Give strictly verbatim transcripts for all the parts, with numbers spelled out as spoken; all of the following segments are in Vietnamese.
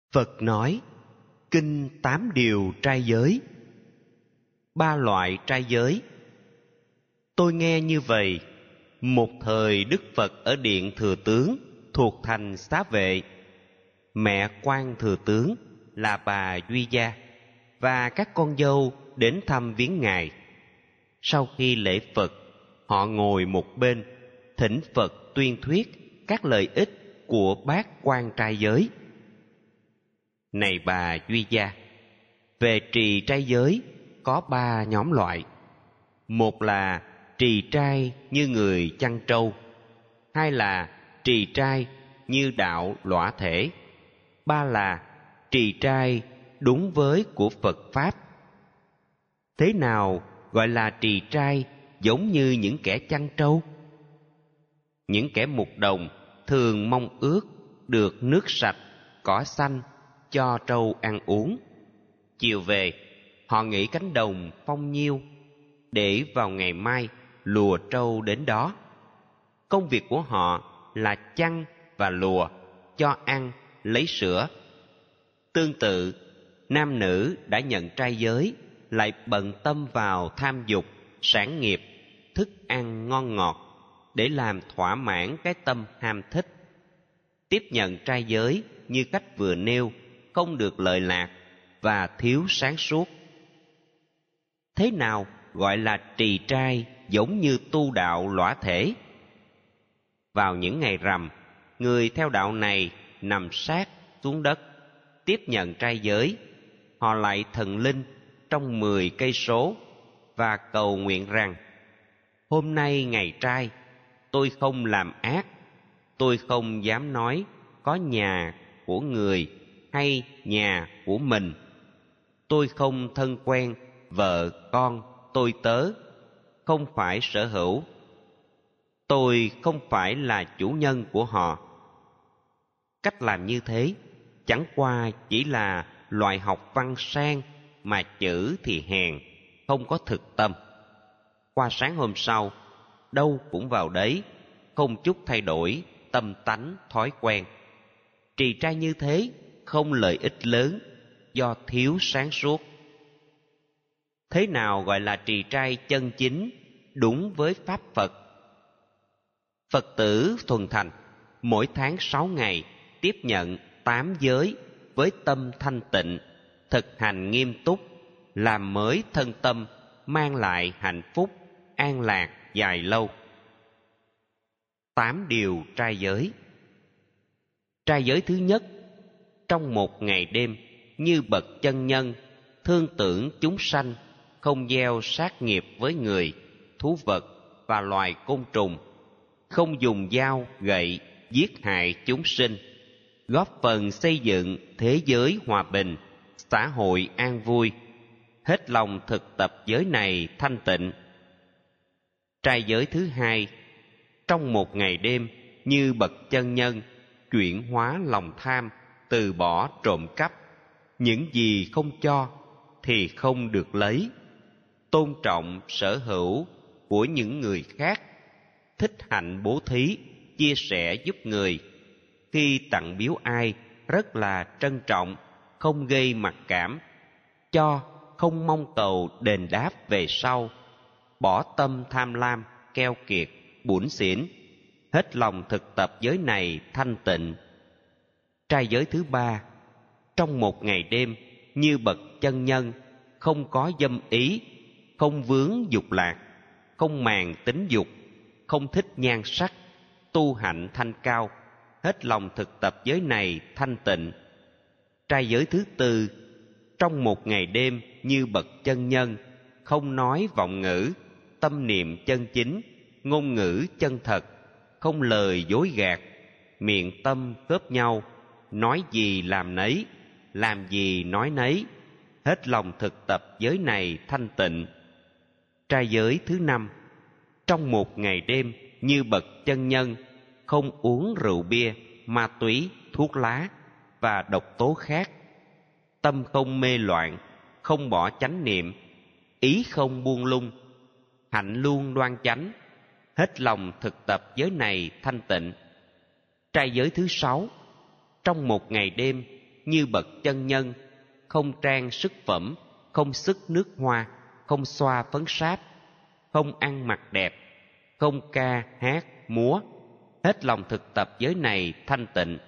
Phật nói, Kinh Tám Điều Trai Giới. Ba loại trai giới. Tôi nghe như vậy, một thời Đức Phật ở Điện Thừa Tướng thuộc thành Xá Vệ. Mẹ Quan Thừa Tướng là bà Duy Gia và các con dâu đến thăm viếng Ngài. Sau khi lễ Phật, họ ngồi một bên, thỉnh Phật tuyên thuyết các lợi ích của bát quan trai giới. Này bà Duy Gia, về trì trai giới có ba nhóm loại. Một là trì trai như người chăn trâu, hai là trì trai như đạo lõa thể, ba là trì trai đúng với của Phật Pháp. Thế nào gọi là trì trai giống như những kẻ chăn trâu? Những kẻ mục đồng thường mong ước được nước sạch, cỏ xanh cho trâu ăn uống. Chiều về, họ nghỉ cánh đồng phong nhiêu để vào ngày mai lùa trâu đến đó. Công việc của họ là chăn và lùa, cho ăn, lấy sữa. Tương tự, nam nữ đã nhận trai giới lại bận tâm vào tham dục, sản nghiệp, thức ăn ngon ngọt để làm thỏa mãn cái tâm ham thích. Tiếp nhận trai giới như cách vừa nêu không được lợi lạc và thiếu sáng suốt. Thế nào gọi là trì trai giống như tu đạo lõa thể? Vào những ngày rằm, người theo đạo này nằm sát xuống đất, tiếp nhận trai giới. Họ lạy thần linh trong mười cây số và cầu nguyện rằng: hôm nay ngày trai, tôi không làm ác, tôi không dám nói có nhà của người hay nhà của mình, tôi không thân quen vợ con tôi tớ, không phải sở hữu, tôi không phải là chủ nhân của họ. Cách làm như thế chẳng qua chỉ là loại học văn sang mà chữ thì hèn, không có thực tâm. Qua sáng hôm sau, đâu cũng vào đấy, không chút thay đổi tâm tánh thói quen. Trì trai như thế không lợi ích lớn do thiếu sáng suốt. Thế nào gọi là trì trai chân chính, đúng với Pháp Phật? Phật tử thuần thành mỗi tháng sáu ngày tiếp nhận tám giới với tâm thanh tịnh, thực hành nghiêm túc, làm mới thân tâm, mang lại hạnh phúc, an lạc dài lâu. Tám điều trai giới. Trai giới thứ nhất, trong một ngày đêm như bậc chân nhân, thương tưởng chúng sanh, không gieo sát nghiệp với người, thú vật và loài côn trùng, không dùng dao, gậy giết hại chúng sinh, góp phần xây dựng thế giới hòa bình, xã hội an vui, hết lòng thực tập giới này thanh tịnh. Trai giới thứ hai, trong một ngày đêm như bậc chân nhân, chuyển hóa lòng tham, từ bỏ trộm cắp, những gì không cho thì không được lấy, tôn trọng sở hữu của những người khác, thích hạnh bố thí, chia sẻ giúp người. Khi tặng biếu ai rất là trân trọng, không gây mặc cảm, cho không mong cầu đền đáp về sau, bỏ tâm tham lam, keo kiệt, bủn xỉn, hết lòng thực tập giới này thanh tịnh. Trai giới thứ ba, trong một ngày đêm như bậc chân nhân, không có dâm ý, không vướng dục lạc, không màng tính dục, không thích nhan sắc, tu hạnh thanh cao, hết lòng thực tập giới này thanh tịnh. Trai giới thứ tư, trong một ngày đêm như bậc chân nhân, không nói vọng ngữ, tâm niệm chân chính, ngôn ngữ chân thật, không lời dối gạt, miệng tâm khớp nhau, nói gì làm nấy, làm gì nói nấy, hết lòng thực tập giới này thanh tịnh. Trai giới thứ năm, trong một ngày đêm như bậc chân nhân, không uống rượu bia, ma túy, thuốc lá và độc tố khác, tâm không mê loạn, không bỏ chánh niệm, ý không buông lung, hạnh luôn đoan chánh, hết lòng thực tập giới này thanh tịnh. Trai giới thứ sáu, trong một ngày đêm như bậc chân nhân, không trang sức phẩm, không sức nước hoa, không xoa phấn sáp, không ăn mặc đẹp, không ca hát múa, hết lòng thực tập giới này thanh tịnh.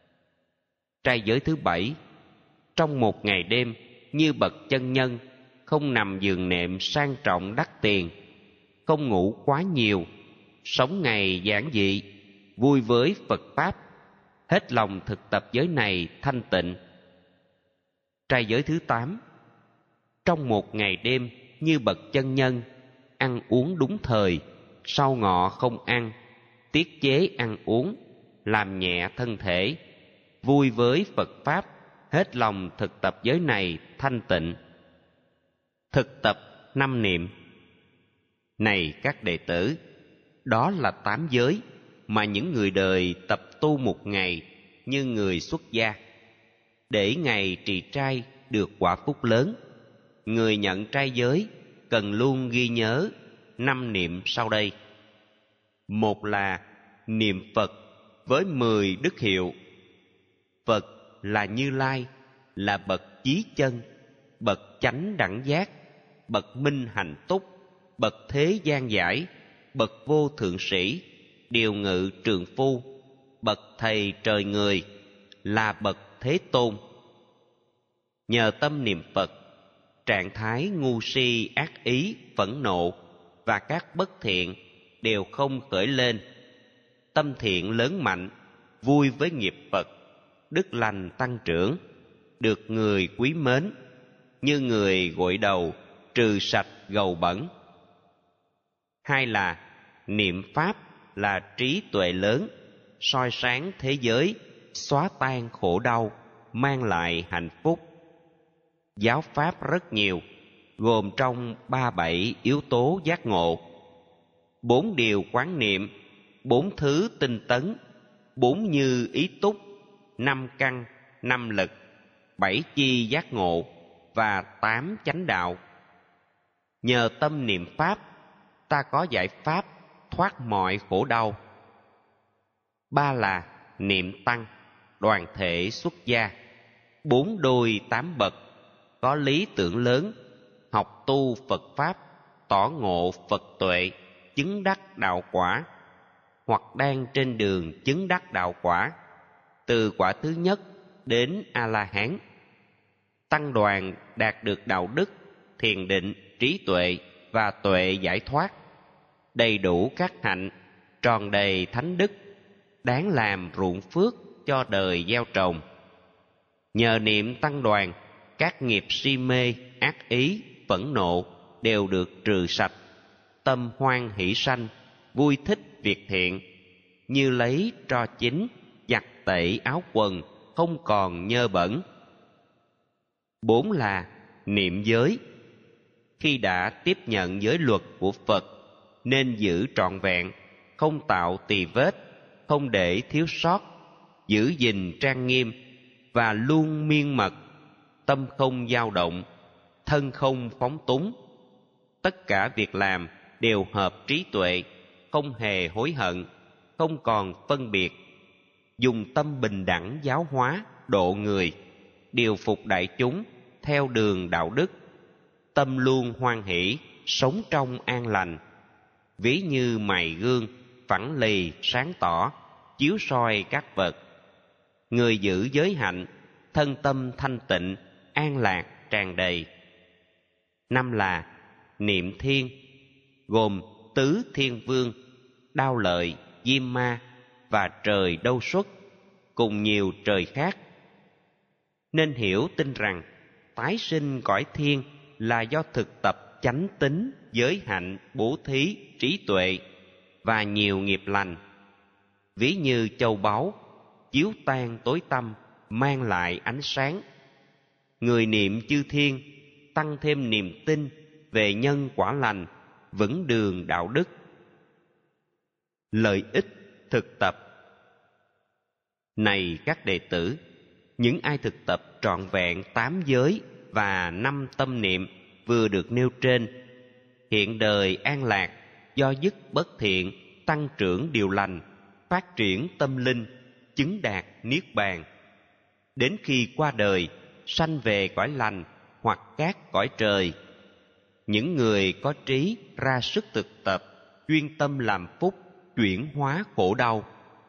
Trai giới thứ bảy, trong một ngày đêm như bậc chân nhân, không nằm giường nệm sang trọng đắt tiền, không ngủ quá nhiều, sống ngày giản dị, vui với Phật Pháp, hết lòng thực tập giới này thanh tịnh. Trai giới thứ tám, trong một ngày đêm như bậc chân nhân, ăn uống đúng thời, sau ngọ không ăn, tiết chế ăn uống, làm nhẹ thân thể, vui với Phật Pháp, hết lòng thực tập giới này thanh tịnh. Thực tập năm niệm. Này các đệ tử, đó là tám giới mà những người đời tập tu một ngày như người xuất gia. Để ngày trì trai được quả phúc lớn, người nhận trai giới cần luôn ghi nhớ năm niệm sau đây. Một là niệm Phật với mười đức hiệu. Phật là Như Lai, là bậc chí chân, bậc chánh đẳng giác, bậc minh hạnh túc, bậc thế gian giải, bậc vô thượng sĩ, điều ngự trường phu, bậc thầy trời người, là bậc thế tôn. Nhờ tâm niệm Phật, trạng thái ngu si ác ý phẫn nộ và các bất thiện đều không khởi lên, tâm thiện lớn mạnh, vui với nghiệp Phật, đức lành tăng trưởng, được người quý mến, như người gội đầu trừ sạch gầu bẩn. Hai là niệm Pháp là trí tuệ lớn, soi sáng thế giới, xóa tan khổ đau, mang lại hạnh phúc. Giáo Pháp rất nhiều, gồm trong ba bảy yếu tố giác ngộ, bốn điều quán niệm, bốn thứ tinh tấn, bốn như ý túc, năm căn, năm lực, bảy chi giác ngộ và tám chánh đạo. Nhờ tâm niệm Pháp, ta có giải pháp thoát mọi khổ đau. Ba là niệm Tăng, đoàn thể xuất gia, bốn đôi tám bậc, có lý tưởng lớn, học tu Phật Pháp, tỏ ngộ Phật tuệ, chứng đắc đạo quả, hoặc đang trên đường chứng đắc đạo quả, từ quả thứ nhất đến A-la-hán. Tăng đoàn đạt được đạo đức, thiền định, trí tuệ và tuệ giải thoát, đầy đủ các hạnh, tròn đầy thánh đức, đáng làm ruộng phước cho đời gieo trồng. Nhờ niệm Tăng đoàn, các nghiệp si mê, ác ý, phẫn nộ đều được trừ sạch, tâm hoan hỷ sanh, vui thích việc thiện, như lấy tro chín giặt tẩy áo quần, không còn nhơ bẩn. Bốn là niệm giới. Khi đã tiếp nhận giới luật của Phật, nên giữ trọn vẹn, không tạo tì vết, không để thiếu sót, giữ gìn trang nghiêm và luôn miên mật, tâm không dao động, thân không phóng túng. Tất cả việc làm đều hợp trí tuệ, không hề hối hận, không còn phân biệt, dùng tâm bình đẳng giáo hóa, độ người, điều phục đại chúng theo đường đạo đức, tâm luôn hoan hỷ, sống trong an lành, ví như mày gương, phẳng lì sáng tỏ, chiếu soi các vật. Người giữ giới hạnh, thân tâm thanh tịnh, an lạc tràn đầy. Năm là niệm Thiên, gồm tứ thiên vương, Đao Lợi, Diêm Ma và trời Đâu Xuất, cùng nhiều trời khác. Nên hiểu tin rằng tái sinh cõi thiên là do thực tập chánh tín, giới hạnh, bố thí, trí tuệ và nhiều nghiệp lành, ví như châu báu chiếu tan tối tăm, mang lại ánh sáng. Người niệm chư thiên tăng thêm niềm tin về nhân quả lành, vững đường đạo đức. Lợi ích thực tập. Này các đệ tử, những ai thực tập trọn vẹn tám giới và năm tâm niệm vừa được nêu trên, hiện đời an lạc, do dứt bất thiện, tăng trưởng điều lành, phát triển tâm linh, chứng đạt niết bàn. đến khi qua đời sanh về cõi lành hoặc các cõi trời. Những người có trí ra sức thực tập, chuyên tâm làm phúc, chuyển hóa khổ đau.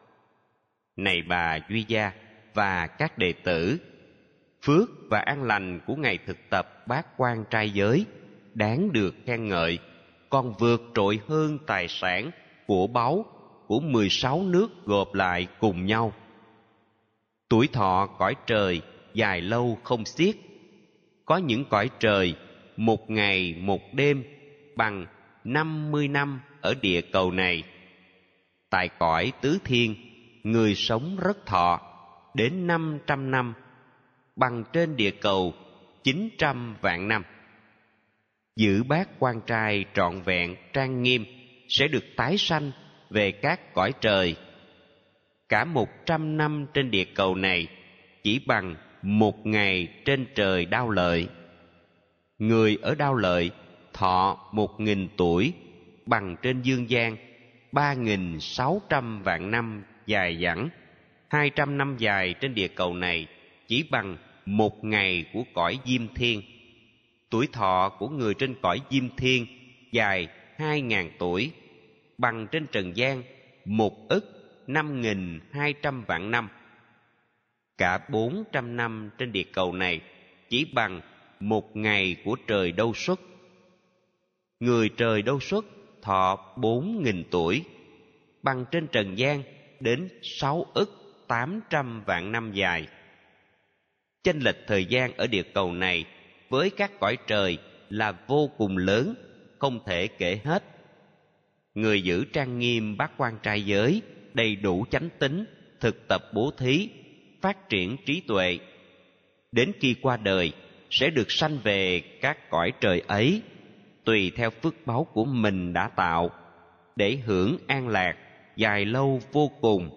Này bà Duy Gia và các đệ tử, phước và an lành của ngày thực tập bát quan trai giới đáng được khen ngợi, còn vượt trội hơn tài sản, của báu của mười sáu nước gộp lại cùng nhau. Tuổi thọ cõi trời dài lâu không xiết. Có những cõi trời một ngày một đêm bằng năm mươi năm ở địa cầu này. Tại cõi tứ thiên, người sống rất thọ, đến năm trăm năm, bằng trên địa cầu chín trăm vạn năm. Giữ bát quan trai trọn vẹn trang nghiêm sẽ được tái sanh về các cõi trời. Cả một trăm năm trên địa cầu này chỉ bằng một ngày trên trời Đao Lợi. Người ở Đao Lợi thọ một nghìn tuổi, bằng trên dương gian ba nghìn sáu trăm vạn năm dài dẳng. Hai trăm năm dài trên địa cầu này chỉ bằng một ngày của cõi Diêm Thiên. Tuổi thọ của người trên cõi Diêm Thiên dài hai ngàn tuổi, bằng trên trần gian một ức năm nghìn hai trăm vạn năm. Cả bốn trăm năm trên địa cầu này chỉ bằng một ngày của trời Đâu Xuất. Người trời Đâu Xuất thọ bốn nghìn tuổi, bằng trên trần gian đến sáu ức tám trăm vạn năm dài. Chênh lệch thời gian ở địa cầu này với các cõi trời là vô cùng lớn, không thể kể hết. Người giữ trang nghiêm bát quan trai giới, đầy đủ chánh tín, thực tập bố thí, phát triển trí tuệ, đến khi qua đời sẽ được sanh về các cõi trời ấy, tùy theo phước báu của mình đã tạo, để hưởng an lạc dài lâu vô cùng.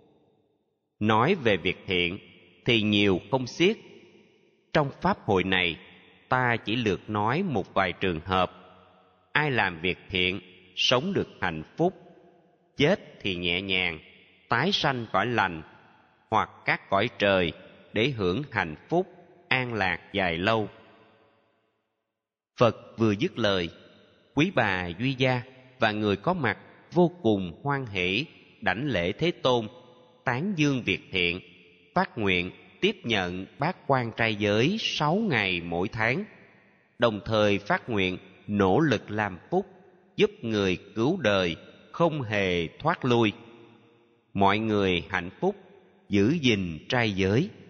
Nói về việc thiện thì nhiều không xiết. Trong pháp hội này, ta chỉ lược nói một vài trường hợp. Ai làm việc thiện, sống được hạnh phúc, chết thì nhẹ nhàng, tái sanh cõi lành, hoặc các cõi trời để hưởng hạnh phúc, an lạc dài lâu. Phật vừa dứt lời, quý bà Duy Gia và người có mặt vô cùng hoan hỷ đảnh lễ Thế Tôn, tán dương việc thiện, phát nguyện tiếp nhận bát quan trai giới sáu ngày mỗi tháng, đồng thời phát nguyện nỗ lực làm phúc, giúp người cứu đời, không hề thoát lui. Mọi người hạnh phúc, giữ gìn trai giới.